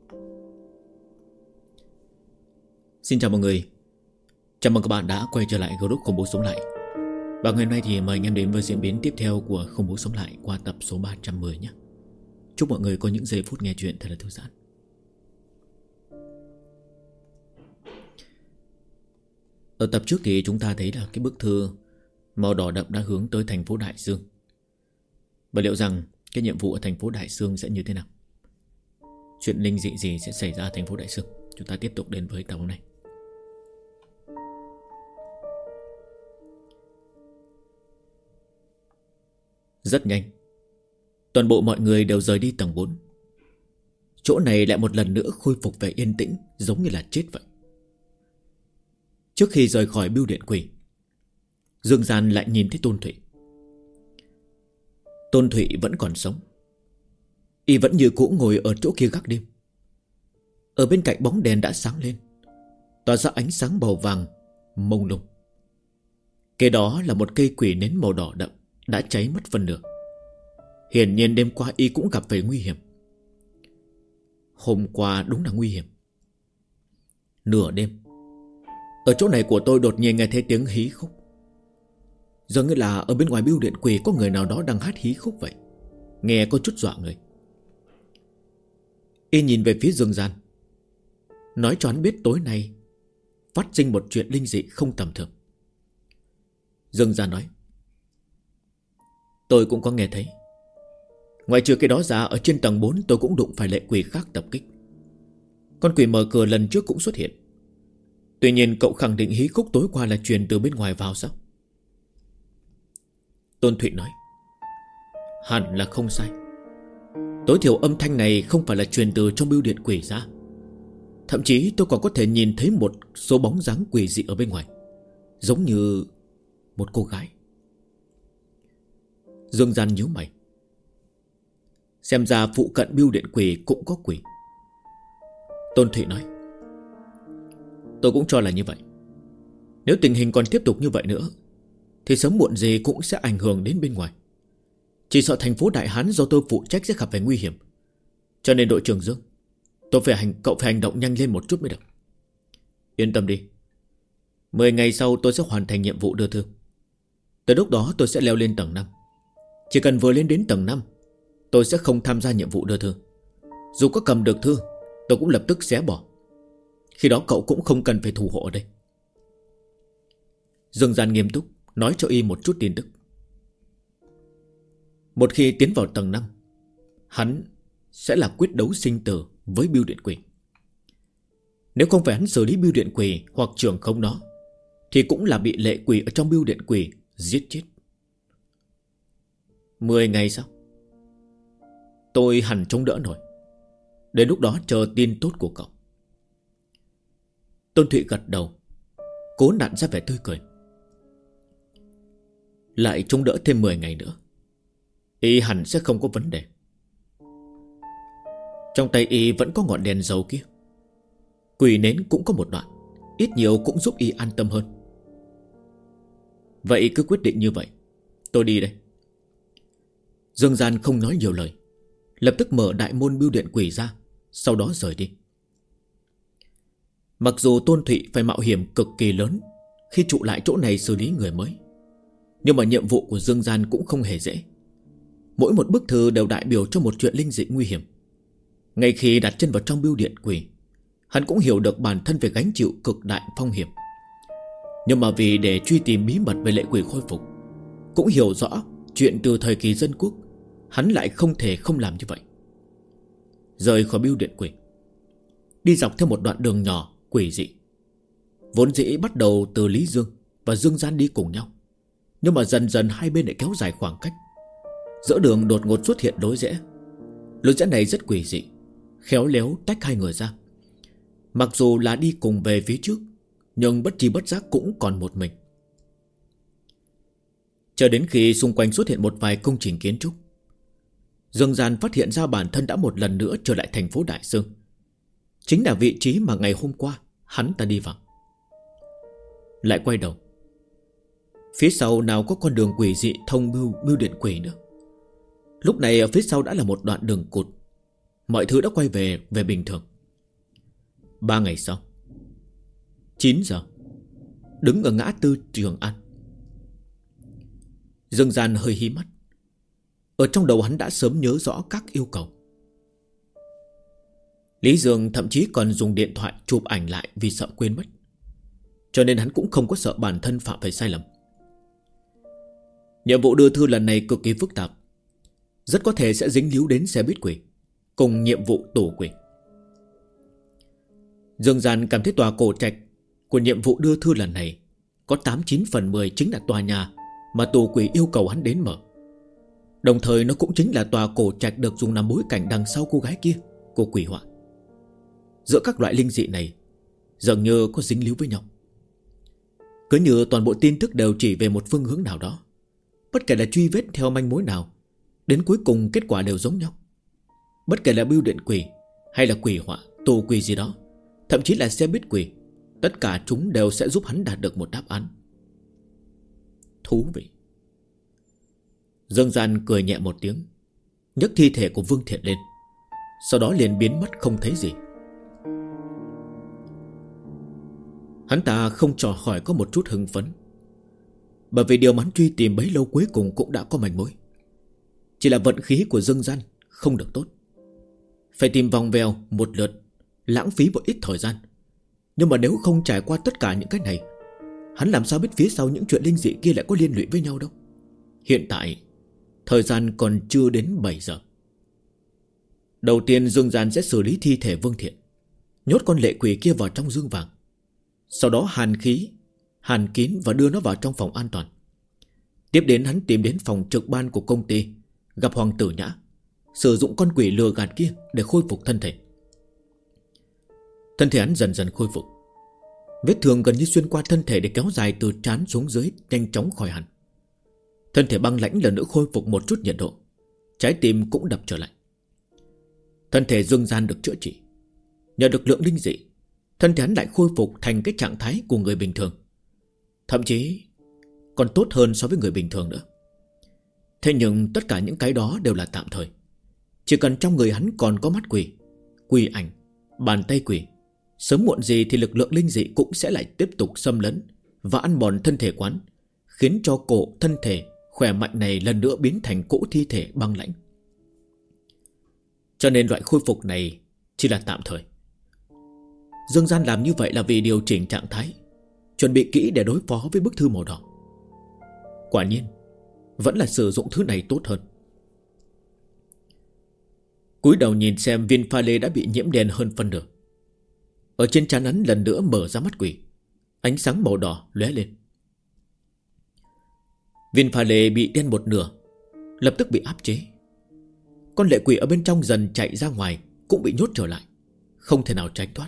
Xin chào mọi người. Chào mừng các bạn đã quay trở lại group Không Bố Sống Lại. Và ngày hôm nay thì mời anh em đến với diễn biến tiếp theo của Không Bố Sống Lại qua tập số 310 nhé. Chúc mọi người có những giây phút nghe chuyện thật là thư giãn. Ở tập trước thì chúng ta thấy là cái bức thư màu đỏ đậm đã hướng tới thành phố Đại Dương. Và liệu rằng cái nhiệm vụ ở thành phố Đại Dương sẽ như thế nào? Chuyện linh dị gì sẽ xảy ra ở thành phố Đại Dương? Chúng ta tiếp tục đến với tập hôm nay. Rất nhanh, toàn bộ mọi người đều rời đi tầng 4. Chỗ này lại một lần nữa khôi phục về yên tĩnh, giống như là chết vậy. Trước khi rời khỏi bưu điện quỷ, Dương Gian lại nhìn thấy Tôn Thụy. Tôn Thụy vẫn còn sống. Y vẫn như cũ ngồi ở chỗ kia gác đêm. Ở bên cạnh bóng đèn đã sáng lên, tỏa ra ánh sáng màu vàng mông lung. Kế đó là một cây quỷ nến màu đỏ đậm đã cháy mất phần nửa. Hiển nhiên đêm qua y cũng gặp phải nguy hiểm. Hôm qua đúng là nguy hiểm. Nửa đêm, ở chỗ này của tôi đột nhiên nghe thấy tiếng hí khúc. Dường như là ở bên ngoài bưu điện quỷ có người nào đó đang hát hí khúc vậy. Nghe có chút dọa người. Y nhìn về phía Dương Gian, nói cho hắn biết tối nay phát sinh một chuyện linh dị không tầm thường. Dương Gian nói: Tôi cũng có nghe thấy. Ngoài trừ cái đó ra, ở trên tầng 4 tôi cũng đụng phải lệ quỷ khác tập kích. Con quỷ mở cửa lần trước cũng xuất hiện. Tuy nhiên cậu khẳng định hí khúc tối qua là truyền từ bên ngoài vào sao? Tôn Thụy nói: Hẳn là không sai. Tối thiểu âm thanh này không phải là truyền từ trong bưu điện quỷ ra. Thậm chí tôi còn có thể nhìn thấy một số bóng dáng quỷ dị ở bên ngoài, giống như một cô gái. Dương Gian nhíu mày. Xem ra phụ cận bưu điện quỷ cũng có quỷ. Tôn Thụy nói: Tôi cũng cho là như vậy. Nếu tình hình còn tiếp tục như vậy nữa thì sớm muộn gì cũng sẽ ảnh hưởng đến bên ngoài. Chỉ sợ thành phố Đại Hán do tôi phụ trách sẽ gặp phải nguy hiểm. Cho nên đội trưởng Dương, cậu phải hành động nhanh lên một chút mới được. Yên tâm đi, 10 ngày sau tôi sẽ hoàn thành nhiệm vụ đưa thư. Tới lúc đó tôi sẽ leo lên tầng 5. Chỉ cần vừa lên đến tầng 5, tôi sẽ không tham gia nhiệm vụ đưa thư. Dù có cầm được thư, tôi cũng lập tức xé bỏ. Khi đó cậu cũng không cần phải thủ hộ ở đây. Dương Gian nghiêm túc nói cho y một chút tin tức. Một khi tiến vào tầng 5, hắn sẽ là quyết đấu sinh tử với bưu điện quỷ. Nếu không phải hắn xử lý bưu điện quỷ hoặc trưởng không nó, thì cũng là bị lệ quỷ ở trong bưu điện quỷ giết chết. 10 ngày sao? Tôi hẳn chống đỡ nổi. Đến lúc đó chờ tin tốt của cậu. Tôn Thụy gật đầu, cố nặn ra vẻ tươi cười. Lại chống đỡ thêm 10 ngày nữa, y hẳn sẽ không có vấn đề. Trong tay y vẫn có ngọn đèn dầu kia. Quỷ nến cũng có một đoạn, ít nhiều cũng giúp y an tâm hơn. Vậy cứ quyết định như vậy, tôi đi đây. Dương Gian không nói nhiều lời, lập tức mở đại môn bưu điện quỷ ra, sau đó rời đi. Mặc dù Tôn Thụy phải mạo hiểm cực kỳ lớn khi trụ lại chỗ này xử lý người mới, nhưng mà nhiệm vụ của Dương Gian cũng không hề dễ. Mỗi một bức thư đều đại biểu cho một chuyện linh dị nguy hiểm. Ngay khi đặt chân vào trong bưu điện quỷ, hắn cũng hiểu được bản thân phải gánh chịu cực đại phong hiểm. Nhưng mà vì để truy tìm bí mật về lệ quỷ khôi phục, cũng hiểu rõ chuyện từ thời kỳ dân quốc, hắn lại không thể không làm như vậy. Rời khỏi bưu điện quỷ, đi dọc theo một đoạn đường nhỏ quỷ dị. Vốn dĩ bắt đầu từ Lý Dương và Dương Gian đi cùng nhau, nhưng mà dần dần hai bên lại kéo dài khoảng cách. Giữa đường đột ngột xuất hiện lối rẽ. Lối rẽ này rất quỷ dị, khéo léo tách hai người ra. Mặc dù là đi cùng về phía trước, nhưng bất tri bất giác cũng còn một mình. Cho đến khi xung quanh xuất hiện một vài công trình kiến trúc, Dương Gian phát hiện ra bản thân đã một lần nữa trở lại thành phố Đại Dương. Chính là vị trí mà ngày hôm qua hắn ta đi vào. Lại quay đầu, phía sau nào có con đường quỷ dị thông bưu điện quỷ nữa. Lúc này ở phía sau đã là một đoạn đường cụt. Mọi thứ đã quay về bình thường. 3 ngày sau 9 giờ, đứng ở ngã tư Trường An. Dương Gian hơi hí mắt. Ở trong đầu hắn đã sớm nhớ rõ các yêu cầu. Lý Dương thậm chí còn dùng điện thoại chụp ảnh lại vì sợ quên mất. Cho nên hắn cũng không có sợ bản thân phạm phải sai lầm. Nhiệm vụ đưa thư lần này cực kỳ phức tạp, rất có thể sẽ dính líu đến xe buýt quỷ cùng nhiệm vụ tổ quỷ. Dương Gian cảm thấy tòa cổ trạch của nhiệm vụ đưa thư lần này có 89 phần 10 chính là tòa nhà mà tổ quỷ yêu cầu hắn đến mở. Đồng thời nó cũng chính là tòa cổ trạch được dùng làm bối cảnh đằng sau cô gái kia của quỷ họa. Giữa các loại linh dị này dường như có dính líu với nhau. Cứ như toàn bộ tin tức đều chỉ về một phương hướng nào đó, bất kể là truy vết theo manh mối nào, đến cuối cùng kết quả đều giống nhau. Bất kể là bưu điện quỷ hay là quỷ họa, tổ quỷ gì đó, thậm chí là xe buýt quỷ, tất cả chúng đều sẽ giúp hắn đạt được một đáp án. Thú vị. Dương Gian cười nhẹ một tiếng, nhấc thi thể của Vương Thiện lên, sau đó liền biến mất không thấy gì. Hắn ta không trò khỏi có một chút hưng phấn, bởi vì điều mà hắn truy tìm bấy lâu cuối cùng cũng đã có manh mối. Chỉ là vận khí của Dương Gian không được tốt, phải tìm vòng vèo một lượt, lãng phí một ít thời gian. Nhưng mà nếu không trải qua tất cả những cái này, hắn làm sao biết phía sau những chuyện linh dị kia lại có liên lụy với nhau đâu. Hiện tại thời gian còn chưa đến 7 giờ. Đầu tiên Dương Gian sẽ xử lý thi thể Vương Thiện, nhốt con lệ quỷ kia vào trong dương vàng, sau đó hàn khí, hàn kín và đưa nó vào trong phòng an toàn. Tiếp đến hắn tìm đến phòng trực ban của công ty, gặp Hoàng Tử Nhã, sử dụng con quỷ lừa gạt kia để khôi phục thân thể. Thân thể hắn dần dần khôi phục, vết thương gần như xuyên qua thân thể để kéo dài từ trán xuống dưới nhanh chóng khỏi hẳn. Thân thể băng lãnh lần nữa khôi phục một chút nhiệt độ, trái tim cũng đập trở lại. Thân thể Dương Gian được chữa trị, nhờ được lượng linh dị, thân thể hắn lại khôi phục thành cái trạng thái của người bình thường, thậm chí còn tốt hơn so với người bình thường nữa. Thế nhưng tất cả những cái đó đều là tạm thời. Chỉ cần trong người hắn còn có mắt quỷ, quỷ ảnh, bàn tay quỷ, sớm muộn gì thì lực lượng linh dị cũng sẽ lại tiếp tục xâm lấn và ăn mòn thân thể quán, khiến cho cổ thân thể khỏe mạnh này lần nữa biến thành cỗ thi thể băng lãnh. Cho nên loại khôi phục này chỉ là tạm thời. Dương Gian làm như vậy là vì điều chỉnh trạng thái, chuẩn bị kỹ để đối phó với bức thư màu đỏ. Quả nhiên vẫn là sử dụng thứ này tốt hơn. Cúi đầu nhìn xem viên pha lê đã bị nhiễm đen hơn phân nửa. Ở trên trán hắn lần nữa mở ra mắt quỷ, ánh sáng màu đỏ lóe lên. Viên pha lê bị đen một nửa, lập tức bị áp chế. Con lệ quỷ ở bên trong dần chạy ra ngoài, cũng bị nhốt trở lại, không thể nào tránh thoát.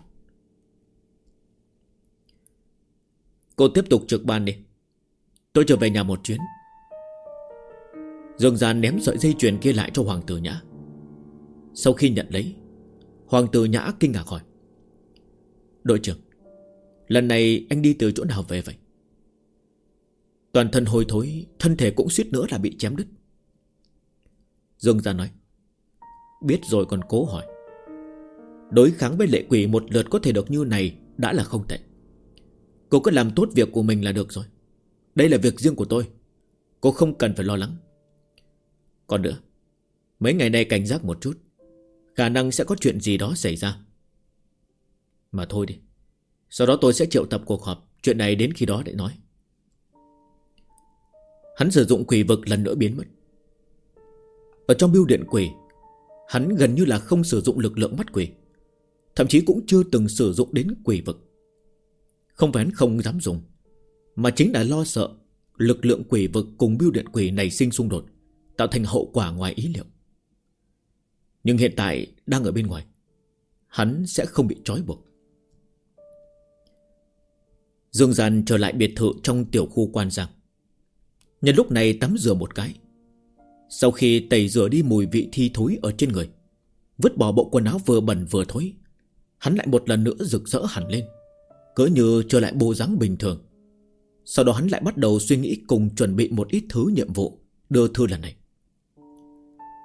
Cô tiếp tục trực ban đi, tôi trở về nhà một chuyến. Dương Gian ném sợi dây chuyền kia lại cho Hoàng Tử Nhã. Sau khi nhận lấy, Hoàng Tử Nhã kinh ngạc hỏi: đội trưởng, lần này anh đi từ chỗ nào về vậy? Toàn thân hôi thối, thân thể cũng suýt nữa là bị chém đứt. Dương Gian nói: biết rồi còn cố hỏi. Đối kháng với lệ quỷ một lượt có thể được như này đã là không tệ. Cô cứ làm tốt việc của mình là được rồi. Đây là việc riêng của tôi, cô không cần phải lo lắng. Còn nữa, mấy ngày nay cảnh giác một chút, khả năng sẽ có chuyện gì đó xảy ra. Mà thôi đi, sau đó tôi sẽ triệu tập cuộc họp, chuyện này đến khi đó để nói. Hắn sử dụng quỷ vực lần nữa biến mất. Ở trong bưu điện quỷ, hắn gần như là không sử dụng lực lượng mắt quỷ, thậm chí cũng chưa từng sử dụng đến quỷ vực. Không phải hắn không dám dùng, mà chính là lo sợ lực lượng quỷ vực cùng bưu điện quỷ này sinh xung đột, tạo thành hậu quả ngoài ý liệu. Nhưng hiện tại đang ở bên ngoài, hắn sẽ không bị trói buộc. Dương Gian trở lại biệt thự trong tiểu khu Quan Giang. Nhân lúc này tắm rửa một cái. Sau khi tẩy rửa đi mùi vị thi thối ở trên người, vứt bỏ bộ quần áo vừa bẩn vừa thối, hắn lại một lần nữa rực rỡ hẳn lên, cỡ như trở lại bộ dáng bình thường. Sau đó hắn lại bắt đầu suy nghĩ cùng chuẩn bị một ít thứ nhiệm vụ đưa thư lần này.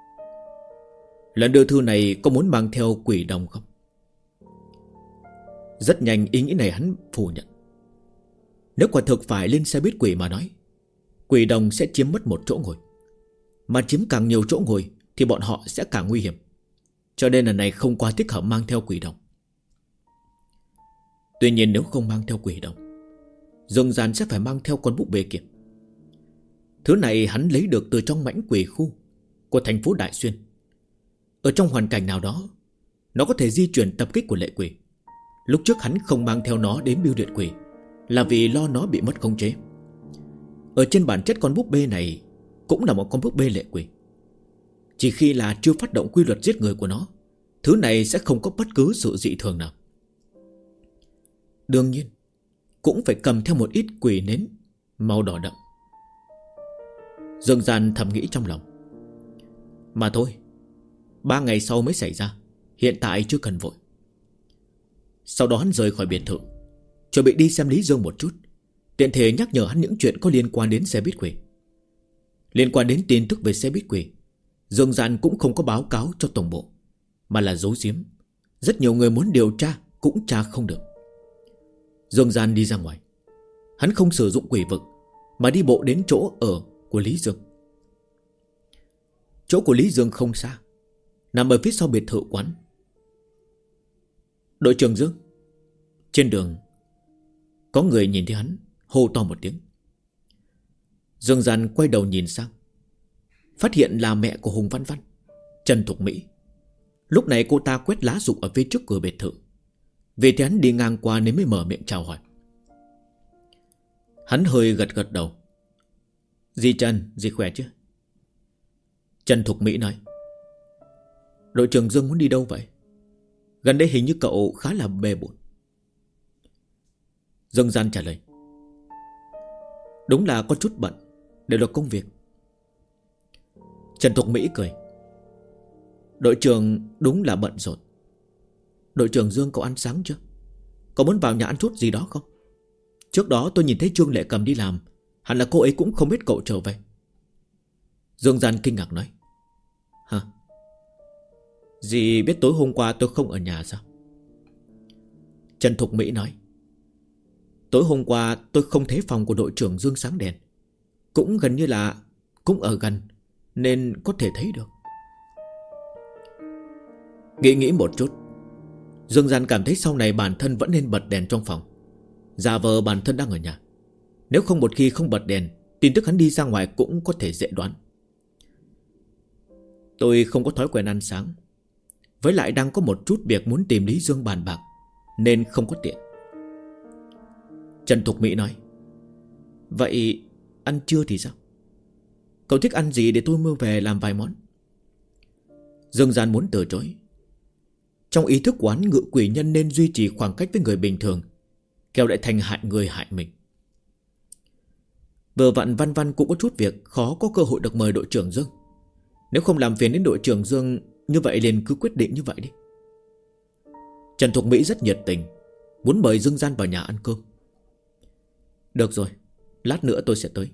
Lần đưa thư này có muốn mang theo quỷ đồng không? Rất nhanh ý nghĩ này hắn phủ nhận. Nếu quả thực phải lên xe buýt quỷ mà nói, quỷ đồng sẽ chiếm mất một chỗ ngồi, mà chiếm càng nhiều chỗ ngồi thì bọn họ sẽ càng nguy hiểm. Cho nên lần này không quá thích hợp mang theo quỷ đồng. Tuy nhiên nếu không mang theo quỷ đồng, Dương Gian sẽ phải mang theo con búp bê kia. Thứ này hắn lấy được từ trong mãnh quỷ khu của thành phố Đại Xuyên. Ở trong hoàn cảnh nào đó, nó có thể di chuyển tập kích của lệ quỷ. Lúc trước hắn không mang theo nó đến bưu điện quỷ là vì lo nó bị mất khống chế. Ở trên bản chất con búp bê này cũng là một con búp bê lệ quỷ. Chỉ khi là chưa phát động quy luật giết người của nó, thứ này sẽ không có bất cứ sự dị thường nào. Đương nhiên cũng phải cầm theo một ít quỷ nến màu đỏ đậm. Dương Gian thầm nghĩ trong lòng. Mà thôi, 3 ngày sau mới xảy ra, hiện tại chưa cần vội. Sau đó hắn rời khỏi biệt thự, chuẩn bị đi xem Lý Dương một chút, tiện thể nhắc nhở hắn những chuyện có liên quan đến xe buýt quỷ. Liên quan đến tin tức về xe buýt quỷ, Dương Gian cũng không có báo cáo cho tổng bộ, mà là giấu giếm. Rất nhiều người muốn điều tra cũng tra không được. Dương Gian đi ra ngoài. Hắn không sử dụng quỷ vực, mà đi bộ đến chỗ ở của Lý Dương. Chỗ của Lý Dương không xa, nằm ở phía sau biệt thự quán. Đội trưởng Dương. Trên đường có người nhìn thấy hắn, hô to một tiếng. Dương Gian quay đầu nhìn sang, phát hiện là mẹ của Hùng Văn Văn, Trần Thục Mỹ. Lúc này cô ta quét lá rụng ở phía trước cửa biệt thự. Vì thế hắn đi ngang qua nên mới mở miệng chào hỏi. Hắn hơi gật gật đầu. Dì Trần, dì khỏe chứ? Trần Thục Mỹ nói. Đội trưởng Dương muốn đi đâu vậy? Gần đây hình như cậu khá là bề bộn. Dương Gian trả lời. Đúng là có chút bận, đều là công việc. Trần Thục Mỹ cười. Đội trưởng đúng là bận rộn. Đội trưởng Dương cậu ăn sáng chưa? Cậu muốn vào nhà ăn chút gì đó không? Trước đó tôi nhìn thấy Trương Lệ Cầm đi làm, hẳn là cô ấy cũng không biết cậu trở về. Dương Gian kinh ngạc nói. Hả? Dì biết tối hôm qua tôi không ở nhà sao? Trần Thục Mỹ nói. Tối hôm qua tôi không thấy phòng của đội trưởng Dương sáng đèn. Cũng gần như là cũng ở gần, nên có thể thấy được. Nghĩ một chút, Dương Gian cảm thấy sau này bản thân vẫn nên bật đèn trong phòng, giả vờ bản thân đang ở nhà. Nếu không một khi không bật đèn, tin tức hắn đi ra ngoài cũng có thể dễ đoán. Tôi không có thói quen ăn sáng, với lại đang có một chút việc muốn tìm Lý Dương bàn bạc, nên không có tiện. Trần Thục Mỹ nói. Vậy ăn trưa thì sao? Cậu thích ăn gì để tôi mua về làm vài món? Dương Gian muốn từ chối. Trong ý thức của hắn, ngự quỷ nhân nên duy trì khoảng cách với người bình thường, kẻo lại thành hại người hại mình. Vừa vặn Văn Văn cũng có chút việc, khó có cơ hội được mời đội trưởng Dương. Nếu không làm phiền đến đội trưởng Dương, như vậy liền cứ quyết định như vậy đi. Trần Thục Mỹ rất nhiệt tình, muốn mời Dương Gian vào nhà ăn cơm. Được rồi, lát nữa tôi sẽ tới.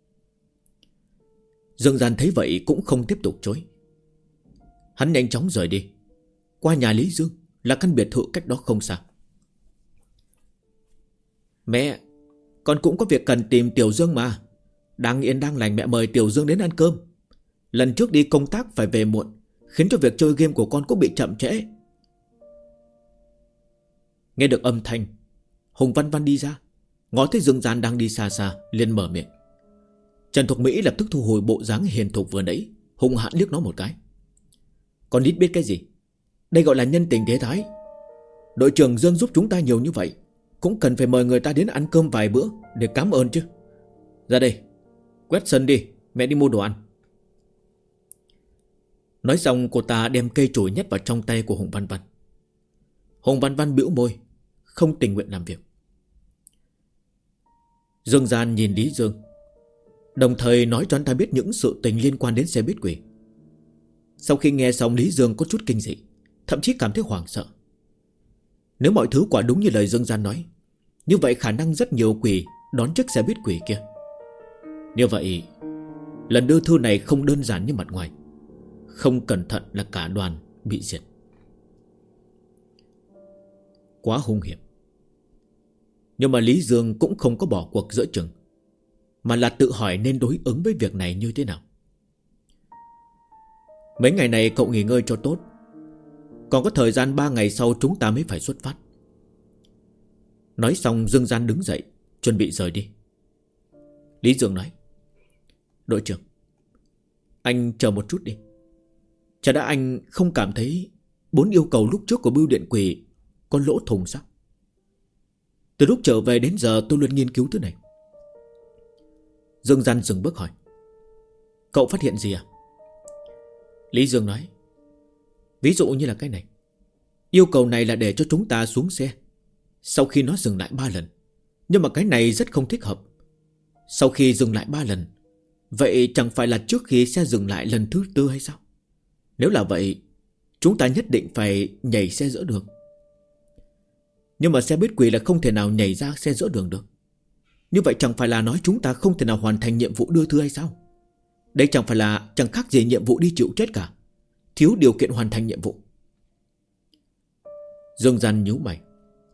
Dương Gian thấy vậy cũng không tiếp tục chối. Hắn nhanh chóng rời đi. Qua nhà Lý Dương là căn biệt thự cách đó không xa. Mẹ, con cũng có việc cần tìm Tiểu Dương mà. Đang yên đang lành mẹ mời Tiểu Dương đến ăn cơm. Lần trước đi công tác phải về muộn, khiến cho việc chơi game của con cũng bị chậm trễ. Nghe được âm thanh, Hùng Văn Văn đi ra, ngó thấy Dương Gian đang đi xa xa, liền mở miệng. Trần Thục Mỹ lập tức thu hồi bộ dáng hiền thục vừa nãy, hung hãn liếc nó một cái. Con nít biết cái gì? Đây gọi là nhân tình thế thái. Đội trưởng Dương giúp chúng ta nhiều như vậy, cũng cần phải mời người ta đến ăn cơm vài bữa để cảm ơn chứ. Ra đây, quét sân đi, mẹ đi mua đồ ăn. Nói xong cô ta đem cây chổi nhét vào trong tay của Hùng Văn Văn. Hùng Văn Văn bĩu môi, không tình nguyện làm việc. Dương Gian nhìn Lý Dương, đồng thời nói cho anh ta biết những sự tình liên quan đến xe buýt quỷ. Sau khi nghe xong, Lý Dương có chút kinh dị, thậm chí cảm thấy hoảng sợ. Nếu mọi thứ quả đúng như lời Dương Gian nói, như vậy khả năng rất nhiều quỷ đón chiếc xe buýt quỷ kia. Như vậy lần đưa thư này không đơn giản như mặt ngoài, không cẩn thận là cả đoàn bị diệt. Quá hung hiểm. Nhưng mà Lý Dương cũng không có bỏ cuộc giữa chừng, mà là tự hỏi nên đối ứng với việc này như thế nào. Mấy ngày này cậu nghỉ ngơi cho tốt, còn có thời gian 3 ngày sau chúng ta mới phải xuất phát. Nói xong Dương Gian đứng dậy chuẩn bị rời đi. Lý Dương nói: Đội trưởng, anh chờ một chút đi. Chả đã anh không cảm thấy 4 yêu cầu lúc trước của Bưu Điện Quỷ có lỗ thủng sao? Từ lúc trở về đến giờ tôi luôn nghiên cứu thứ này. Dương Gian dừng bước hỏi: Cậu phát hiện gì à? Lý Dương nói: Ví dụ như là cái này. Yêu cầu này là để cho chúng ta xuống xe sau khi nó dừng lại 3 lần. Nhưng mà cái này rất không thích hợp. Sau khi dừng lại 3 lần, vậy chẳng phải là trước khi xe dừng lại lần thứ 4 hay sao? Nếu là vậy, chúng ta nhất định phải nhảy xe giữa đường. Nhưng mà xe buýt quỷ là không thể nào nhảy ra xe giữa đường được. Như vậy chẳng phải là nói chúng ta không thể nào hoàn thành nhiệm vụ đưa thư hay sao? Đây chẳng khác gì nhiệm vụ đi chịu chết cả. Thiếu điều kiện hoàn thành nhiệm vụ. Dương Gian nhíu mày.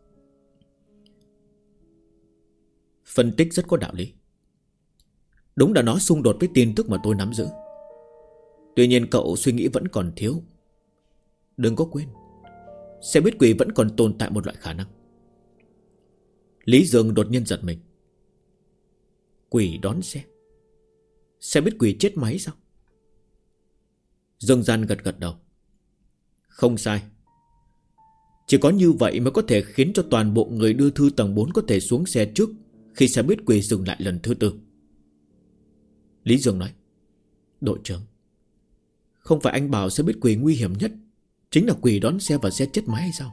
Phân tích rất có đạo lý. Đúng là nó xung đột với tin tức mà tôi nắm giữ. Tuy nhiên cậu suy nghĩ vẫn còn thiếu. Đừng có quên, xe buýt quỷ vẫn còn tồn tại một loại khả năng. Lý Dương đột nhiên giật mình. Quỷ đón xe? Xe buýt quỷ chết máy sao? Dương Gian gật gật đầu. Không sai. Chỉ có như vậy mới có thể khiến cho toàn bộ người đưa thư tầng 4 có thể xuống xe trước khi xe buýt quỷ dừng lại lần thứ 4. Lý Dương nói: Đội trưởng, không phải anh bảo xe buýt quỷ nguy hiểm nhất chính là quỷ đón xe và xe chết máy hay sao?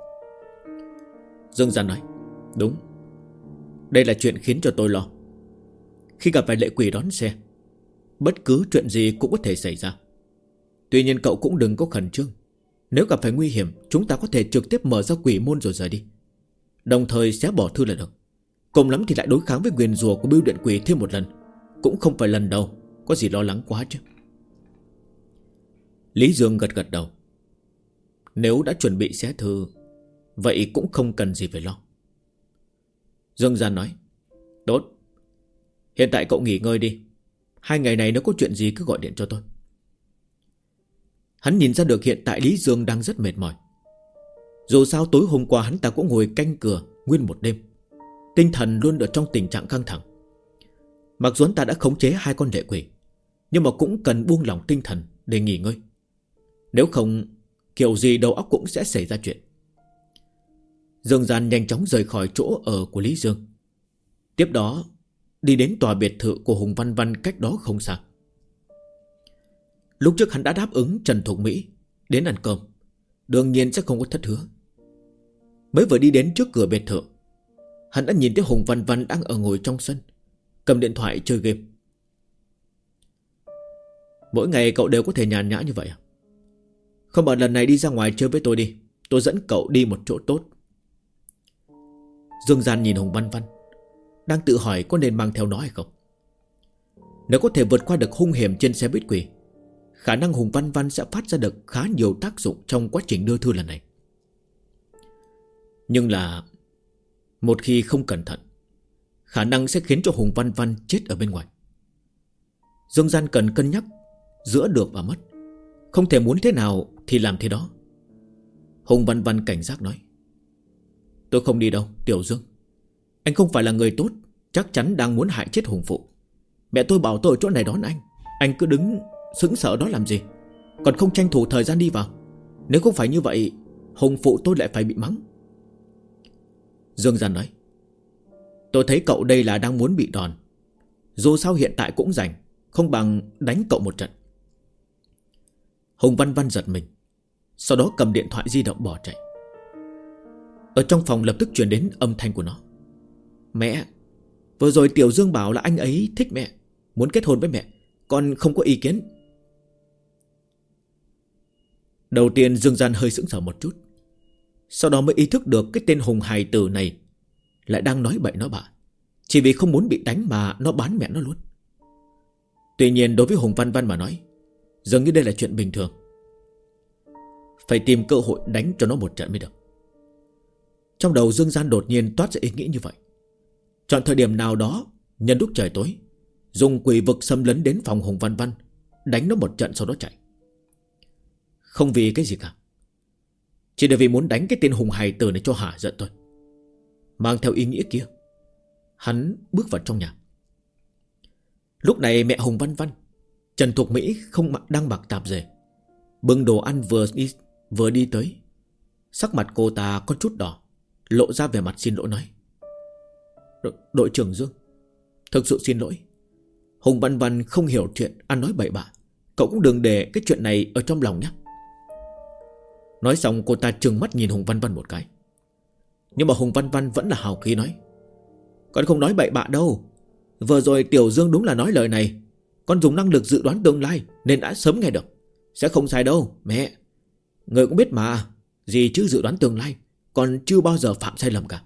Dương Gian nói: Đúng. Đây là chuyện khiến cho tôi lo. Khi gặp phải lệ quỷ đón xe, bất cứ chuyện gì cũng có thể xảy ra. Tuy nhiên cậu cũng đừng có khẩn trương. Nếu gặp phải nguy hiểm, chúng ta có thể trực tiếp mở ra quỷ môn rồi rời đi, đồng thời xé bỏ thư là được. Cùng lắm thì lại đối kháng với nguyền rủa của Bưu Điện Quỷ thêm một lần. Cũng không phải lần đầu. Có gì lo lắng quá chứ. Lý Dương gật gật đầu. Nếu đã chuẩn bị xé thư, vậy cũng không cần gì phải lo. Dương Gian nói: Tốt. Hiện tại cậu nghỉ ngơi đi. 2 ngày này nếu có chuyện gì cứ gọi điện cho tôi. Hắn nhìn ra được hiện tại Lý Dương đang rất mệt mỏi. Dù sao tối hôm qua hắn ta cũng ngồi canh cửa nguyên một đêm, tinh thần luôn ở trong tình trạng căng thẳng. Mặc dù hắn ta đã khống chế 2 con lệ quỷ, nhưng mà cũng cần buông lỏng tinh thần để nghỉ ngơi. Nếu không, kiểu gì đầu óc cũng sẽ xảy ra chuyện. Dương Gian nhanh chóng rời khỏi chỗ ở của Lý Dương. Tiếp đó đi đến tòa biệt thự của Hùng Văn Văn cách đó không xa. Lúc trước hắn đã đáp ứng Trần Thục Mỹ đến ăn cơm, đương nhiên sẽ không có thất hứa. Mới vừa đi đến trước cửa biệt thự, hắn đã nhìn thấy Hùng Văn Văn đang ở ngồi trong sân, cầm điện thoại chơi game. Mỗi ngày cậu đều có thể nhàn nhã như vậy à? Không bằng lần này đi ra ngoài chơi với tôi đi, tôi dẫn cậu đi một chỗ tốt. Dương Gian nhìn Hùng Văn Văn, đang tự hỏi có nên mang theo nó hay không. Nếu có thể vượt qua được hung hiểm trên xe buýt quỷ, khả năng Hùng Văn Văn sẽ phát ra được khá nhiều tác dụng trong quá trình đưa thư lần này. Nhưng là một khi không cẩn thận, khả năng sẽ khiến cho Hùng Văn Văn chết ở bên ngoài. Dương Gian cần cân nhắc giữa được và mất, không thể muốn thế nào thì làm thế đó. Hùng Văn Văn cảnh giác nói: Tôi không đi đâu, Tiểu Dương. Anh không phải là người tốt, chắc chắn đang muốn hại chết Hùng phụ. Mẹ tôi bảo tôi ở chỗ này đón anh cứ đứng sững sờ đó làm gì, còn không tranh thủ thời gian đi vào. Nếu không phải như vậy, Hùng phụ tôi lại phải bị mắng. Dương Gian nói: Tôi thấy cậu đây là đang muốn bị đòn. Dù sao hiện tại cũng rảnh, không bằng đánh cậu một trận. Hùng Văn Văn giật mình, sau đó cầm điện thoại di động bỏ chạy. Ở trong phòng lập tức truyền đến âm thanh của nó: Mẹ, vừa rồi Tiểu Dương bảo là anh ấy thích mẹ, muốn kết hôn với mẹ, con không có ý kiến. Đầu tiên Dương Gian hơi sững sờ một chút, sau đó mới ý thức được cái tên Hùng hài tử này lại đang nói bậy nói bạ, chỉ vì không muốn bị đánh mà nó bán mẹ nó luôn. Tuy nhiên đối với Hùng Văn Văn mà nói, dường như đây là chuyện bình thường. Phải tìm cơ hội đánh cho nó một trận mới được. Trong đầu Dương Gian đột nhiên toát ra ý nghĩ như vậy. Chọn thời điểm nào đó, nhân lúc trời tối, dùng quỷ vực xâm lấn đến phòng Hùng Văn Văn, đánh nó một trận sau đó chạy. Không vì cái gì cả, chỉ là vì muốn đánh cái tên Hùng hài tử này cho hả giận thôi. Mang theo ý nghĩa kia, hắn bước vào trong nhà. Lúc này mẹ Hùng Văn Văn, Trần Thục Mỹ đang mặc tạp dề, bưng đồ ăn vừa đi tới. Sắc mặt cô ta có chút đỏ, lộ ra vẻ mặt xin lỗi nói: Đội trưởng Dương, thực sự xin lỗi. Hùng Văn Văn không hiểu chuyện ăn nói bậy bạ, cậu cũng đừng để cái chuyện này ở trong lòng nhé. Nói xong cô ta trừng mắt nhìn Hùng Văn Văn một cái. Nhưng mà Hùng Văn Văn vẫn là hào khí nói: Con không nói bậy bạ đâu. Vừa rồi Tiểu Dương đúng là nói lời này. Con dùng năng lực dự đoán tương lai nên đã sớm nghe được. Sẽ không sai đâu mẹ. Người cũng biết mà, gì chứ dự đoán tương lai, còn chưa bao giờ phạm sai lầm cả.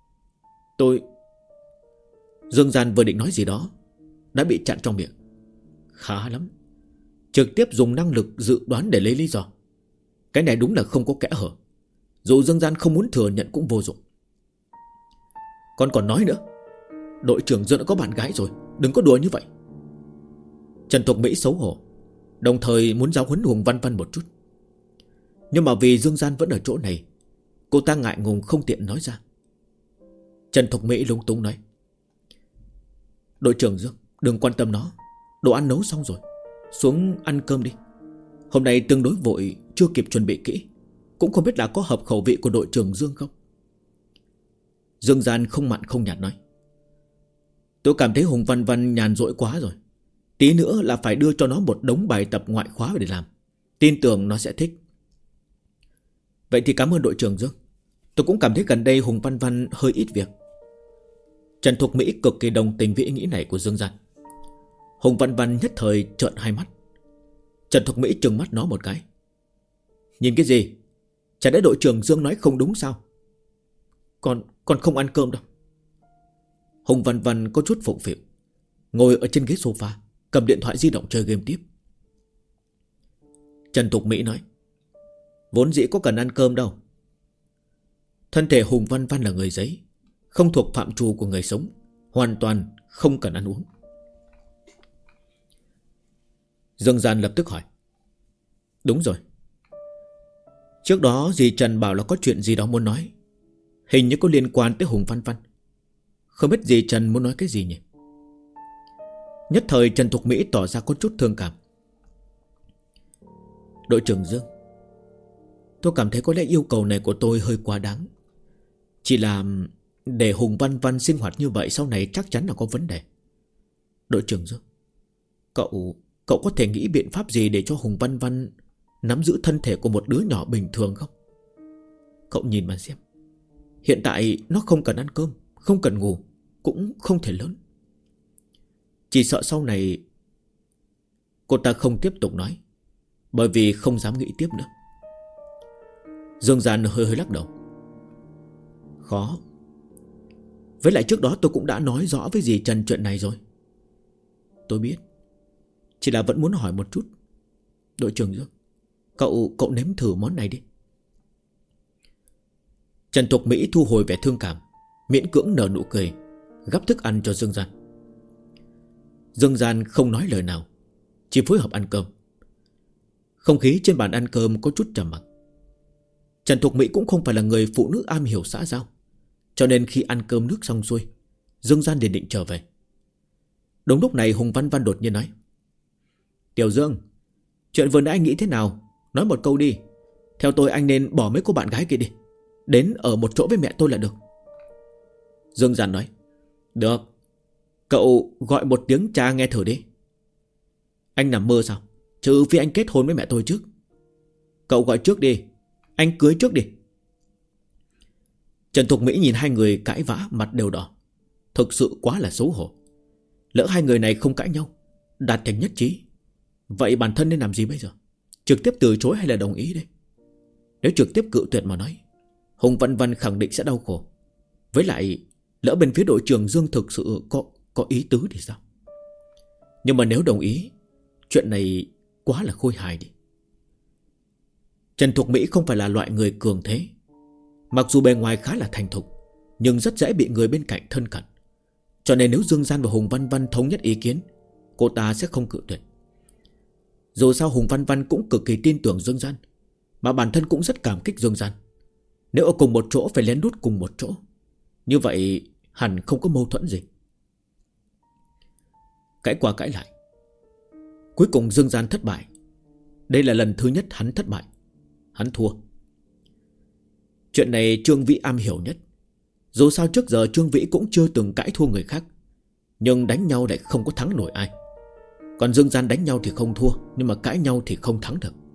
Dương Gian vừa định nói gì đó đã bị chặn trong miệng. Khá lắm, trực tiếp dùng năng lực dự đoán để lấy lý do. Cái này đúng là không có kẽ hở. Dù Dương Gian không muốn thừa nhận cũng vô dụng. Con còn nói nữa, đội trưởng Dương đã có bạn gái rồi, đừng có đùa như vậy. Trần Thục Mỹ xấu hổ, đồng thời muốn giáo huấn Hùng Văn Văn một chút. Nhưng mà vì Dương Gian vẫn ở chỗ này, cô ta ngại ngùng không tiện nói ra. Trần Thục Mỹ lúng túng nói: Đội trưởng Dương, đừng quan tâm nó. Đồ ăn nấu xong rồi, xuống ăn cơm đi. Hôm nay tương đối vội, chưa kịp chuẩn bị kỹ, cũng không biết là có hợp khẩu vị của đội trưởng Dương không. Dương Gian không mặn không nhạt nói: Tôi cảm thấy Hùng Văn Văn nhàn rỗi quá rồi. Tí nữa là phải đưa cho nó một đống bài tập ngoại khóa để làm. Tin tưởng nó sẽ thích. Vậy thì cảm ơn đội trưởng Dương. Tôi cũng cảm thấy gần đây Hùng Văn Văn hơi ít việc. Trần Thục Mỹ cực kỳ đồng tình với ý nghĩ này của Dương Gian. Hùng Văn Văn nhất thời trợn hai mắt. Trần Thục Mỹ trừng mắt nó một cái. Nhìn cái gì? Chả lẽ đội trưởng Dương nói không đúng sao? Con không ăn cơm đâu. Hùng Văn Văn có chút phụng phịu, ngồi ở trên ghế sofa, cầm điện thoại di động chơi game tiếp. Trần Thục Mỹ nói: Vốn dĩ có cần ăn cơm đâu. Thân thể Hùng Văn Văn là người giấy, không thuộc phạm trù của người sống, hoàn toàn không cần ăn uống. Dương Gian lập tức hỏi: Đúng rồi, trước đó dì Trần bảo là có chuyện gì đó muốn nói, hình như có liên quan tới Hùng Văn Văn. Không biết dì Trần muốn nói cái gì nhỉ? Nhất thời Trần Thục Mỹ tỏ ra có chút thương cảm. Đội trưởng Dương, tôi cảm thấy có lẽ yêu cầu này của tôi hơi quá đáng. Chỉ là để Hùng Văn Văn sinh hoạt như vậy sau này chắc chắn là có vấn đề. Đội trưởng Dương, Cậu có thể nghĩ biện pháp gì để cho Hùng Văn Văn nắm giữ thân thể của một đứa nhỏ bình thường không? Cậu nhìn mà xem, hiện tại nó không cần ăn cơm, không cần ngủ, cũng không thể lớn. Chỉ sợ sau này. Cô ta không tiếp tục nói, bởi vì không dám nghĩ tiếp nữa. Dương Gian hơi lắc đầu. Khó. Với lại trước đó tôi cũng đã nói rõ với dì Trần chuyện này rồi. Tôi biết, chỉ là vẫn muốn hỏi một chút. Đội trưởng Dương, Cậu nếm thử món này đi. Trần Thục Mỹ thu hồi vẻ thương cảm, miễn cưỡng nở nụ cười, gắp thức ăn cho Dương Gian. Dương Gian không nói lời nào, chỉ phối hợp ăn cơm. Không khí trên bàn ăn cơm có chút trầm mặc. Trần Thục Mỹ cũng không phải là người phụ nữ am hiểu xã giao, cho nên khi ăn cơm nước xong xuôi, Dương Gian liền định trở về. Đúng lúc này Hùng Văn Văn đột nhiên nói: Tiểu Dương, chuyện vừa nãy anh nghĩ thế nào? Nói một câu đi. Theo tôi anh nên bỏ mấy cô bạn gái kia đi, đến ở một chỗ với mẹ tôi là được. Dương Gian nói: Được. Cậu gọi một tiếng cha nghe thử đi. Anh nằm mơ sao? Trừ phi anh kết hôn với mẹ tôi trước. Cậu gọi trước đi, anh cưới trước đi. Trần Thục Mỹ nhìn hai người cãi vã, mặt đều đỏ. Thực sự quá là xấu hổ. Lỡ hai người này không cãi nhau, đạt thành nhất trí, vậy bản thân nên làm gì bây giờ? Trực tiếp từ chối hay là đồng ý đây? Nếu trực tiếp cự tuyệt mà nói, Hùng Văn Văn khẳng định sẽ đau khổ. Với lại lỡ bên phía đội trưởng Dương thực sự có ý tứ thì sao? Nhưng mà nếu đồng ý, chuyện này quá là khôi hài đi. Trần Thục Mỹ không phải là loại người cường thế, Mặc dù bề ngoài khá là thành thục, nhưng rất dễ bị người bên cạnh thân cận. Cho nên nếu Dương Gian và Hùng Văn Văn thống nhất ý kiến, cô ta sẽ không cự tuyệt. Dù sao Hùng Văn Văn cũng cực kỳ tin tưởng Dương Gian, mà bản thân cũng rất cảm kích Dương Gian. Nếu ở cùng một chỗ phải lén lút cùng một chỗ, như vậy hẳn không có mâu thuẫn gì. Cãi qua cãi lại, cuối cùng Dương Gian thất bại. Đây là lần thứ nhất hắn thất bại. Hắn thua. Chuyện này Trương Vĩ am hiểu nhất. Dù sao trước giờ Trương Vĩ cũng chưa từng cãi thua người khác, nhưng đánh nhau lại không có thắng nổi ai. Còn Dương Gian đánh nhau thì không thua, nhưng mà cãi nhau thì không thắng được.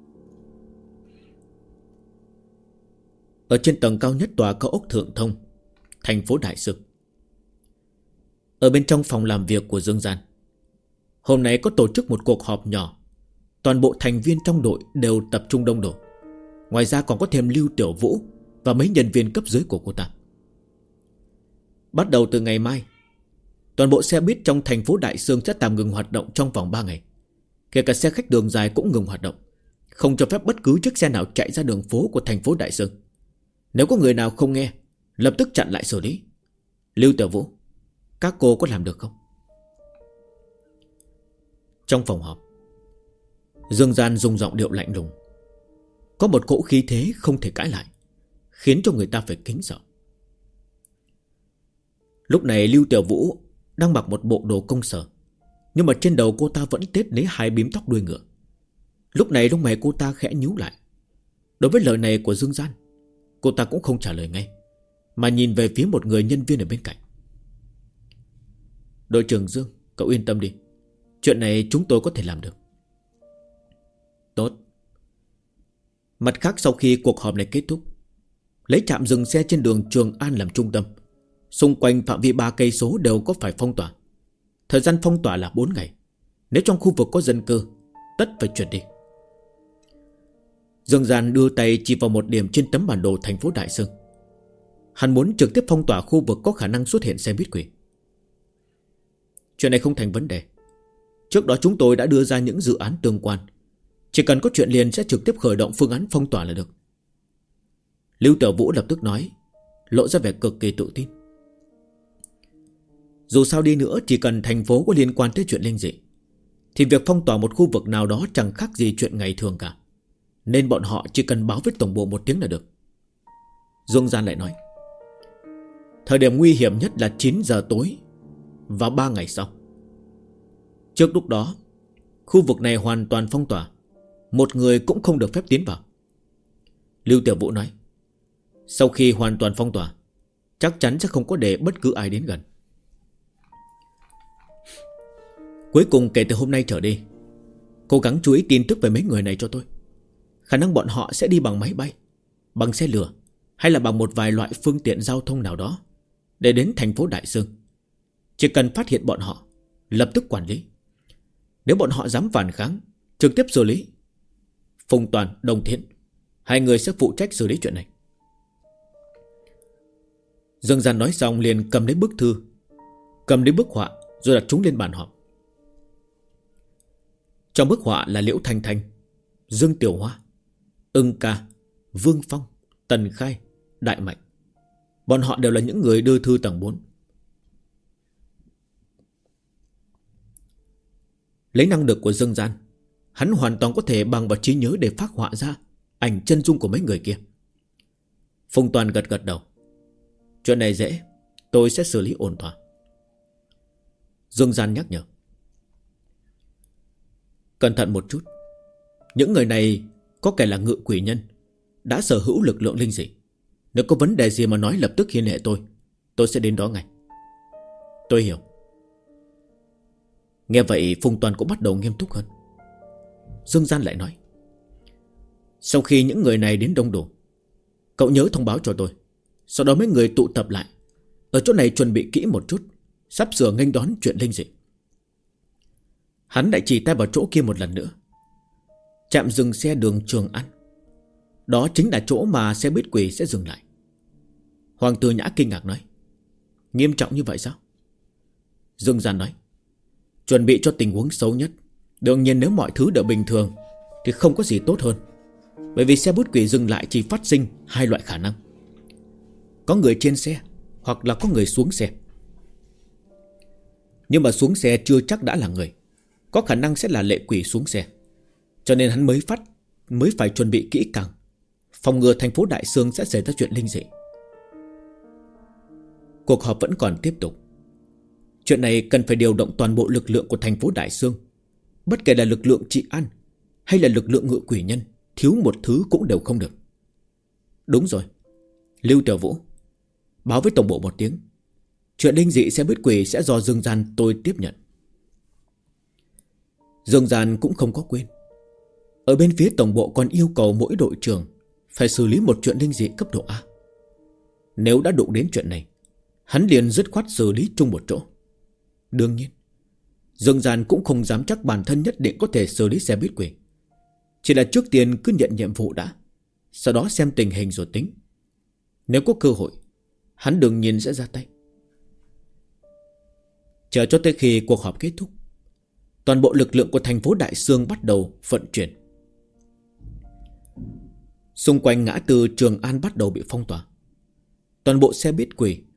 Ở trên tầng cao nhất tòa cao ốc Thượng Thông, thành phố Đại Sương. Ở bên trong phòng làm việc của Dương Gian, hôm nay có tổ chức một cuộc họp nhỏ. Toàn bộ thành viên trong đội đều tập trung đông đủ. Ngoài ra còn có thêm Lưu Tiểu Vũ và mấy nhân viên cấp dưới của cô ta. Bắt đầu từ ngày mai, toàn bộ xe buýt trong thành phố Đại Sương sẽ tạm ngừng hoạt động trong vòng 3 ngày. Kể cả xe khách đường dài cũng ngừng hoạt động, không cho phép bất cứ chiếc xe nào chạy ra đường phố của thành phố Đại Sương. Nếu có người nào không nghe, lập tức chặn lại xử lý. Lưu Tiểu Vũ, các cô có làm được không? Trong phòng họp, Dương Gian dùng giọng điệu lạnh lùng, có một cỗ khí thế không thể cãi lại, khiến cho người ta phải kính sợ. Lúc này Lưu Tiểu Vũ đang mặc một bộ đồ công sở, nhưng mà trên đầu cô ta vẫn tết lấy 2 bím tóc đuôi ngựa. Lúc này lông mày cô ta khẽ nhíu lại. Đối với lời này của Dương Gian, cô ta cũng không trả lời ngay, mà nhìn về phía một người nhân viên ở bên cạnh. Đội trưởng Dương, cậu yên tâm đi, chuyện này chúng tôi có thể làm được. Tốt. Mặt khác, sau khi cuộc họp này kết thúc, lấy trạm dừng xe trên đường Trường An làm trung tâm, xung quanh phạm vi 3 cây số đều có phải phong tỏa. Thời gian phong tỏa là 4 ngày. Nếu trong khu vực có dân cư, tất phải chuyển đi. Dương Gian đưa tay chỉ vào một điểm trên tấm bản đồ thành phố Đại Sương. Hắn muốn trực tiếp phong tỏa khu vực có khả năng xuất hiện xe buýt quỷ. Chuyện này không thành vấn đề. Trước đó chúng tôi đã đưa ra những dự án tương quan, chỉ cần có chuyện liền sẽ trực tiếp khởi động phương án phong tỏa là được. Lưu Tiểu Vũ lập tức nói, lộ ra vẻ cực kỳ tự tin. Dù sao đi nữa, chỉ cần thành phố có liên quan tới chuyện linh dị, thì việc phong tỏa một khu vực nào đó chẳng khác gì chuyện ngày thường cả. Nên bọn họ chỉ cần báo với tổng bộ 1 tiếng là được. Dương Gian lại nói, thời điểm nguy hiểm nhất là 9 giờ tối và 3 ngày sau. Trước lúc đó, khu vực này hoàn toàn phong tỏa, một người cũng không được phép tiến vào. Lưu Tiểu Vũ nói, sau khi hoàn toàn phong tỏa, chắc chắn sẽ không có để bất cứ ai đến gần. Cuối cùng kể từ hôm nay trở đi, cố gắng chú ý tin tức về mấy người này cho tôi. Khả năng bọn họ sẽ đi bằng máy bay, bằng xe lửa, hay là bằng một vài loại phương tiện giao thông nào đó để đến thành phố Đại Sương. Chỉ cần phát hiện bọn họ, lập tức quản lý. Nếu bọn họ dám phản kháng, trực tiếp xử lý. Phùng Toàn, Đồng Thiện, 2 người sẽ phụ trách xử lý chuyện này. Dương Gian nói xong liền cầm lấy bức thư, cầm lấy bức họa, rồi đặt chúng lên bàn họp. Trong bức họa là Liễu Thanh Thanh, Dương Tiểu Hoa, Ưng Ca, Vương Phong, Tần Khai, Đại Mạnh. Bọn họ đều là những người đưa thư tầng 4. Lấy năng lực của Dương Gian, hắn hoàn toàn có thể bằng vào trí nhớ để phác họa ra ảnh chân dung của mấy người kia. Phùng Toàn gật gật đầu. Chuyện này dễ, tôi sẽ xử lý ổn thỏa. Dương Gian nhắc nhở, cẩn thận một chút. Những người này có kẻ là ngự quỷ nhân, đã sở hữu lực lượng linh dị. Nếu có vấn đề gì mà nói lập tức liên hệ tôi sẽ đến đó ngay. Tôi hiểu. Nghe vậy Phùng Toàn cũng bắt đầu nghiêm túc hơn. Dương Gian lại nói, sau khi những người này đến đông đủ, cậu nhớ thông báo cho tôi. Sau đó mấy người tụ tập lại ở chỗ này, chuẩn bị kỹ một chút, sắp sửa nghênh đón chuyện linh dị. Hắn lại chỉ tay vào chỗ kia một lần nữa. Trạm dừng xe đường Trường An, đó chính là chỗ mà xe buýt quỷ sẽ dừng lại. Hoàng Tư Nhã kinh ngạc nói, nghiêm trọng như vậy sao? Dương Gian nói, chuẩn bị cho tình huống xấu nhất. Đương nhiên nếu mọi thứ đều bình thường thì không có gì tốt hơn. Bởi vì xe buýt quỷ dừng lại chỉ phát sinh 2 loại khả năng. có người trên xe, hoặc là có người xuống xe. Nhưng mà xuống xe chưa chắc đã là người, có khả năng sẽ là lệ quỷ xuống xe. Cho nên hắn mới phải chuẩn bị kỹ càng, phòng ngừa thành phố Đại Sương sẽ xảy ra chuyện linh dị. Cuộc họp vẫn còn tiếp tục. Chuyện này cần phải điều động toàn bộ lực lượng của thành phố Đại Sương. Bất kể là lực lượng trị an hay là lực lượng ngự quỷ nhân, thiếu một thứ cũng đều không được. Đúng rồi, Lưu Tiểu Vũ, báo với tổng bộ một tiếng, chuyện linh dị xe buýt quỷ sẽ do Dương Gian tôi tiếp nhận. Dương Gian cũng không có quên. Ở bên phía tổng bộ còn yêu cầu mỗi đội trưởng phải xử lý một chuyện linh dị cấp độ A. Nếu đã đụng đến chuyện này, hắn liền dứt khoát xử lý chung một chỗ. Đương nhiên, Dương Gian cũng không dám chắc bản thân nhất định có thể xử lý xe buýt quỷ. Chỉ là trước tiên cứ nhận nhiệm vụ đã, sau đó xem tình hình rồi tính. Nếu có cơ hội, hắn đương nhiên sẽ ra tay. Chờ cho tới khi cuộc họp kết thúc, toàn bộ lực lượng của thành phố Đại Sương bắt đầu vận chuyển. Xung quanh ngã tư Trường An bắt đầu bị phong tỏa. Toàn bộ xe buýt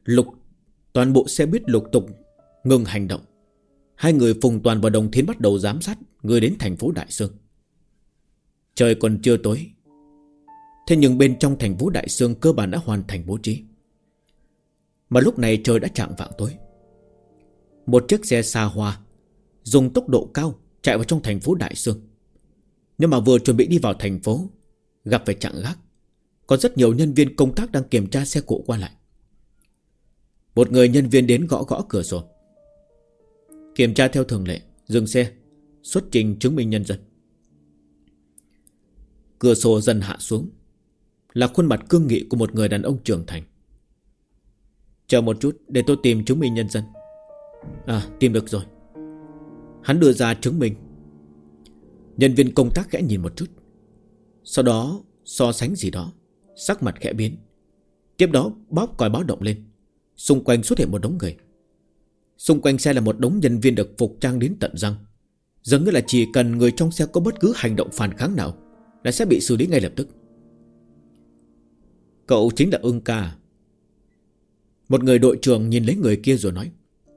lục tục ngừng hành động. Hai người Phùng Toàn và Đồng Thiến bắt đầu giám sát người đến thành phố Đại Sương. Trời còn chưa tối, thế nhưng bên trong thành phố Đại Sương cơ bản đã hoàn thành bố trí. Mà lúc này trời đã chạng vạng tối. Một chiếc xe xa hoa dùng tốc độ cao chạy vào trong thành phố Đại Sương. Nhưng mà vừa chuẩn bị đi vào thành phố, gặp phải chặn gác. Có rất nhiều nhân viên công tác đang kiểm tra xe cộ qua lại. Một người nhân viên đến gõ gõ cửa sổ. Kiểm tra theo thường lệ, dừng xe, xuất trình chứng minh nhân dân. Cửa sổ dần hạ xuống, là khuôn mặt cương nghị của một người đàn ông trưởng thành. Chờ một chút để tôi tìm chứng minh nhân dân. À, tìm được rồi. Hắn đưa ra chứng minh. Nhân viên công tác khẽ nhìn một chút, sau đó so sánh gì đó, sắc mặt khẽ biến. Tiếp đó bóp còi báo động lên. Xung quanh xuất hiện một đống người. Xung quanh xe là một đống nhân viên được phục trang đến tận răng. Giống như là chỉ cần người trong xe có bất cứ hành động phản kháng nào là sẽ bị xử lý ngay lập tức. Cậu chính là Ưng Ca. Một người đội trưởng nhìn lấy người kia rồi nói.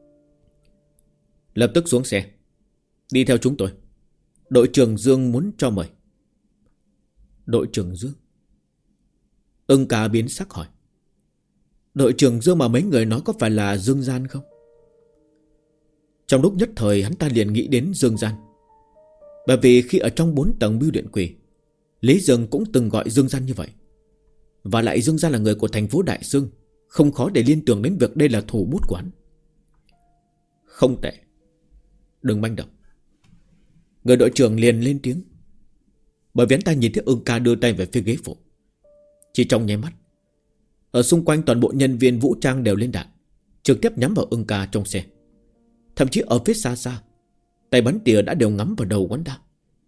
Lập tức xuống xe, đi theo chúng tôi. Đội trưởng Dương muốn cho mời. Đội trưởng Dương? Ưng Ca biến sắc hỏi. Đội trưởng Dương mà mấy người nói có phải là Dương Gian không? Trong lúc nhất thời hắn ta liền nghĩ đến Dương Gian. Bởi vì khi ở trong 4 tầng bưu điện quỷ, Lý Dương cũng từng gọi Dương Gian như vậy. Và lại Dương Gian là người của thành phố Đại Sương, không khó để liên tưởng đến việc đây là thủ bút của hắn. Không tệ, đừng manh động. Người đội trưởng liền lên tiếng. Bởi vì hắn ta nhìn thấy Ưng Ca đưa tay về phía ghế phụ. Chỉ trong nháy mắt, ở xung quanh toàn bộ nhân viên vũ trang đều lên đạn, trực tiếp nhắm vào Ưng Ca trong xe. Thậm chí ở phía xa xa, tay bắn tỉa đã đều ngắm vào đầu quán ta.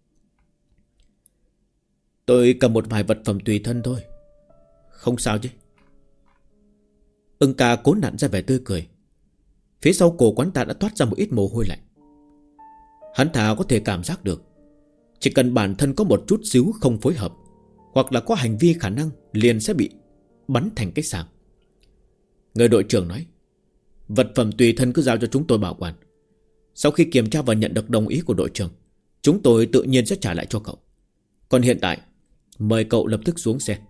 Tôi cầm một vài vật phẩm tùy thân thôi, không sao chứ. Ưng Ca cố nặn ra vẻ tươi cười. Phía sau cổ quán ta đã toát ra một ít mồ hôi lạnh. Hắn ta có thể cảm giác được, chỉ cần bản thân có một chút xíu không phối hợp, hoặc là có hành vi khả năng, liền sẽ bị bắn thành cái sàng. Người đội trưởng nói. Vật phẩm tùy thân cứ giao cho chúng tôi bảo quản. Sau khi kiểm tra và nhận được đồng ý của đội trưởng, chúng tôi tự nhiên sẽ trả lại cho cậu. Còn hiện tại, mời cậu lập tức xuống xe.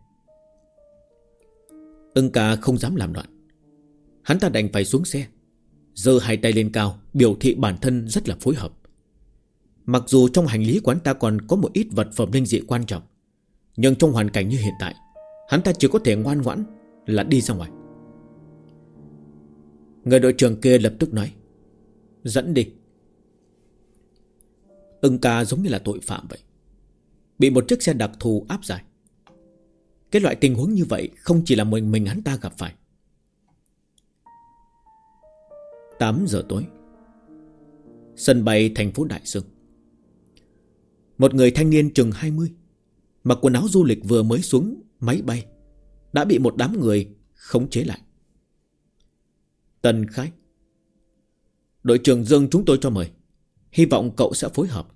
Ưng Ca không dám làm loạn. Hắn ta đành phải xuống xe, giơ hai tay lên cao, biểu thị bản thân rất là phối hợp. Mặc dù trong hành lý quán ta còn có một ít vật phẩm linh dị quan trọng, nhưng trong hoàn cảnh như hiện tại, hắn ta chỉ có thể ngoan ngoãn là đi ra ngoài. Người đội trưởng kia lập tức nói. Dẫn đi. Ưng Ca giống như là tội phạm vậy, bị một chiếc xe đặc thù áp giải. Cái loại tình huống như vậy không chỉ là mình hắn ta gặp phải. 8 giờ tối, sân bay thành phố Đại Sương. Một người thanh niên chừng 20, mặc quần áo du lịch vừa mới xuống máy bay, đã bị một đám người khống chế lại. Tần Khái, đội trưởng Dương chúng tôi cho mời, hy vọng cậu sẽ phối hợp.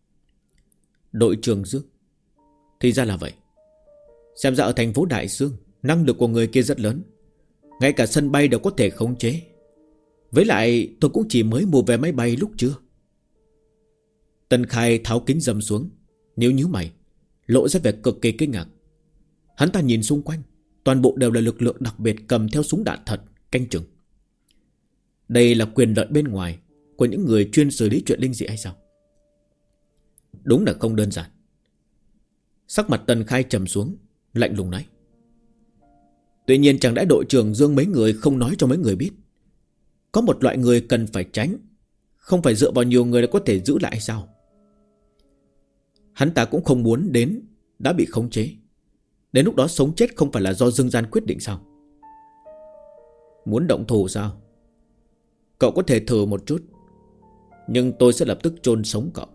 Đội trưởng Dương, thì ra là vậy. Xem ra ở thành phố Đại Sương Năng lực của người kia rất lớn, ngay cả sân bay đều có thể khống chế. Với lại tôi cũng chỉ mới mua vé máy bay lúc trưa. Tần Khai tháo kính râm xuống, nhíu mày, lộ ra vẻ cực kỳ kinh ngạc. Hắn ta nhìn xung quanh, toàn bộ đều là lực lượng đặc biệt cầm theo súng đạn thật, canh chừng. Đây là quyền lợi bên ngoài của những người chuyên xử lý chuyện linh dị hay sao? Đúng là không đơn giản. Sắc mặt Tần Khai trầm xuống, lạnh lùng nói: Tuy nhiên chẳng lẽ đội trưởng Dương mấy người không nói cho mấy người biết, có một loại người cần phải tránh, không phải dựa vào nhiều người là có thể giữ lại hay sao? Hắn ta cũng không muốn đến đã bị khống chế. Đến lúc đó sống chết không phải là do Dương Gian quyết định sao? Muốn động thủ sao? Cậu có thể thử một chút, nhưng tôi sẽ lập tức chôn sống cậu.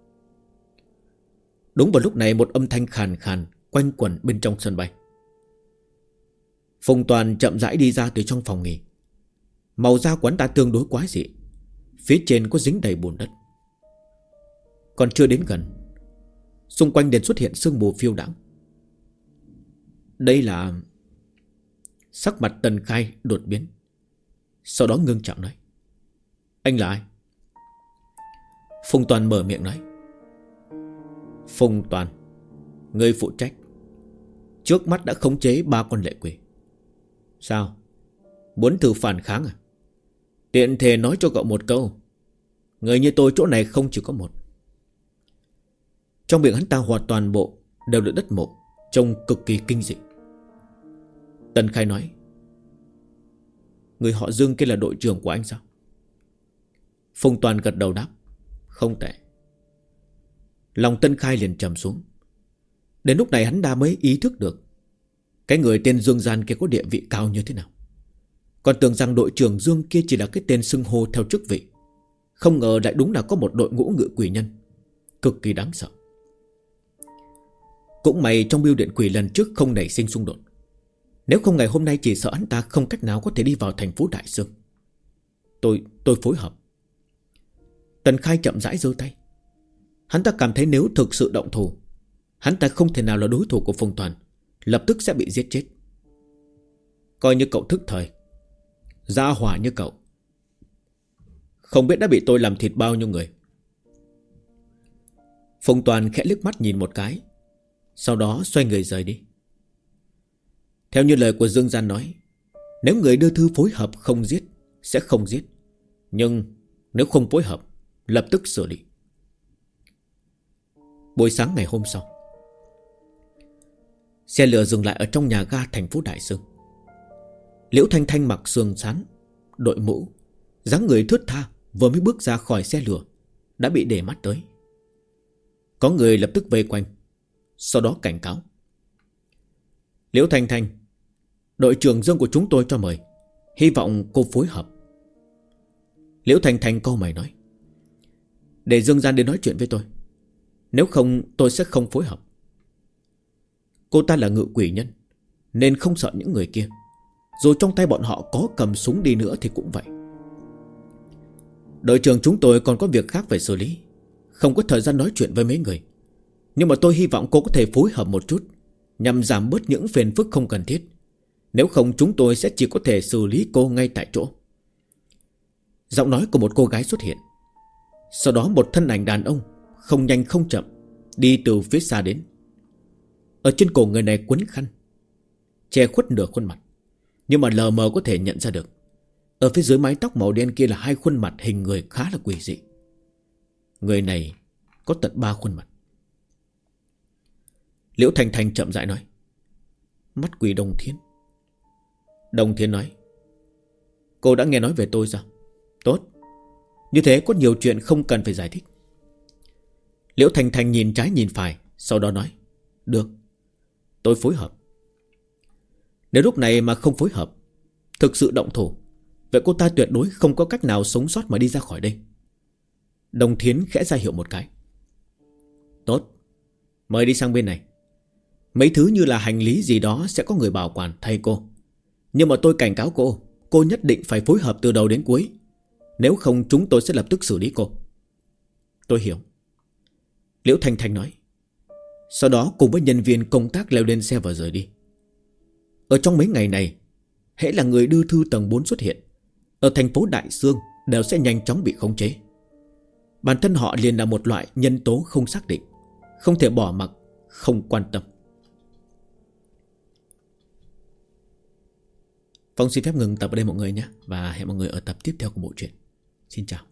Đúng vào lúc này, một âm thanh khàn khàn quanh quẩn bên trong sân bay. Phùng Toàn chậm rãi đi ra từ trong phòng nghỉ. Màu da của hắn ta tương đối quái dị, phía trên có dính đầy bùn đất. Còn chưa đến gần, xung quanh liền xuất hiện sương mù phiêu đãng. Đây là... Sắc mặt Tần Khai đột biến, sau đó ngưng trọng nói: Anh là ai? Phùng Toàn mở miệng nói: Phùng Toàn, người phụ trách trước mắt đã khống chế 3 con lệ quỷ. Sao? Muốn thử phản kháng à? Tiện thể nói cho cậu một câu, người như tôi chỗ này không chỉ có một. Trong miệng hắn ta hoàn toàn bộ đều là đất mộ, trông cực kỳ kinh dị. Tần Khai nói: Người họ Dương kia là đội trưởng của anh sao? Phùng Toàn gật đầu đáp: Không tệ. Lòng Tần Khai liền trầm xuống. Đến lúc này hắn đã mới ý thức được cái người tên Dương Gian kia có địa vị cao như thế nào. Còn tưởng rằng đội trưởng Dương kia chỉ là cái tên xưng hô theo chức vị, không ngờ lại đúng là có một đội ngũ ngự quỷ nhân, cực kỳ đáng sợ. Cũng may trong bưu điện quỷ lần trước không nảy sinh xung đột, nếu không ngày hôm nay chỉ sợ hắn ta không cách nào có thể đi vào thành phố Đại Sương. Tôi phối hợp. Tần Khai chậm rãi giơ tay. Hắn ta cảm thấy nếu thực sự động thủ, hắn ta không thể nào là đối thủ của Phùng Toàn, lập tức sẽ bị giết chết. Coi như cậu thức thời, gia hỏa như cậu không biết đã bị tôi làm thịt bao nhiêu người. Phùng Toàn khẽ liếc mắt nhìn một cái, sau đó xoay người rời đi. Theo như lời của Dương Gian nói, nếu người đưa thư phối hợp không giết sẽ không giết, nhưng nếu không phối hợp lập tức xử lý. Buổi sáng ngày hôm sau, xe lửa dừng lại ở trong nhà ga thành phố Đại Sương. Liễu Thanh Thanh mặc sườn xám, đội mũ, dáng người thướt tha, vừa mới bước ra khỏi xe lửa đã bị để mắt tới. Có người lập tức vây quanh, sau đó cảnh cáo: Liễu Thanh Thanh, đội trưởng Dương của chúng tôi cho mời, hy vọng cô phối hợp. Liễu Thanh Thanh cau mày nói: Để Dương Gian đến nói chuyện với tôi, nếu không tôi sẽ không phối hợp. Cô ta là ngự quỷ nhân, nên không sợ những người kia, dù trong tay bọn họ có cầm súng đi nữa thì cũng vậy. Đội trưởng chúng tôi còn có việc khác phải xử lý, không có thời gian nói chuyện với mấy người. Nhưng mà tôi hy vọng cô có thể phối hợp một chút, nhằm giảm bớt những phiền phức không cần thiết. Nếu không chúng tôi sẽ chỉ có thể xử lý cô ngay tại chỗ. Giọng nói của một cô gái xuất hiện. Sau đó một thân ảnh đàn ông không nhanh không chậm đi từ phía xa đến. Ở trên cổ người này quấn khăn, che khuất nửa khuôn mặt, nhưng mà lờ mờ có thể nhận ra được ở phía dưới mái tóc màu đen kia là 2 khuôn mặt hình người khá là quỷ dị. Người này có tận 3 khuôn mặt. Liễu Thanh Thanh chậm rãi nói: Mắt quỷ Đồng Thiên. Đồng Thiên nói: Cô đã nghe nói về tôi sao? Tốt, như thế có nhiều chuyện không cần phải giải thích. Liễu Thanh Thanh nhìn trái nhìn phải, sau đó nói: Được, tôi phối hợp. Nếu lúc này mà không phối hợp, thực sự động thủ, vậy cô ta tuyệt đối không có cách nào sống sót mà đi ra khỏi đây. Đồng Thiến khẽ ra hiệu một cái. Tốt, mời đi sang bên này. Mấy thứ như là hành lý gì đó sẽ có người bảo quản thay cô. Nhưng mà tôi cảnh cáo cô nhất định phải phối hợp từ đầu đến cuối. Nếu không chúng tôi sẽ lập tức xử lý cô. Tôi hiểu, Liễu Thanh Thanh nói. Sau đó cùng với nhân viên công tác leo lên xe và rời đi. Ở trong mấy ngày này, hễ là người đưa thư tầng 4 xuất hiện ở thành phố Đại Sương đều sẽ nhanh chóng bị khống chế. Bản thân họ liền là một loại nhân tố không xác định, không thể bỏ mặc, không quan tâm. Phong xin phép ngừng tập ở đây mọi người nhé. Và hẹn mọi người ở tập tiếp theo của bộ truyện. Xin chào.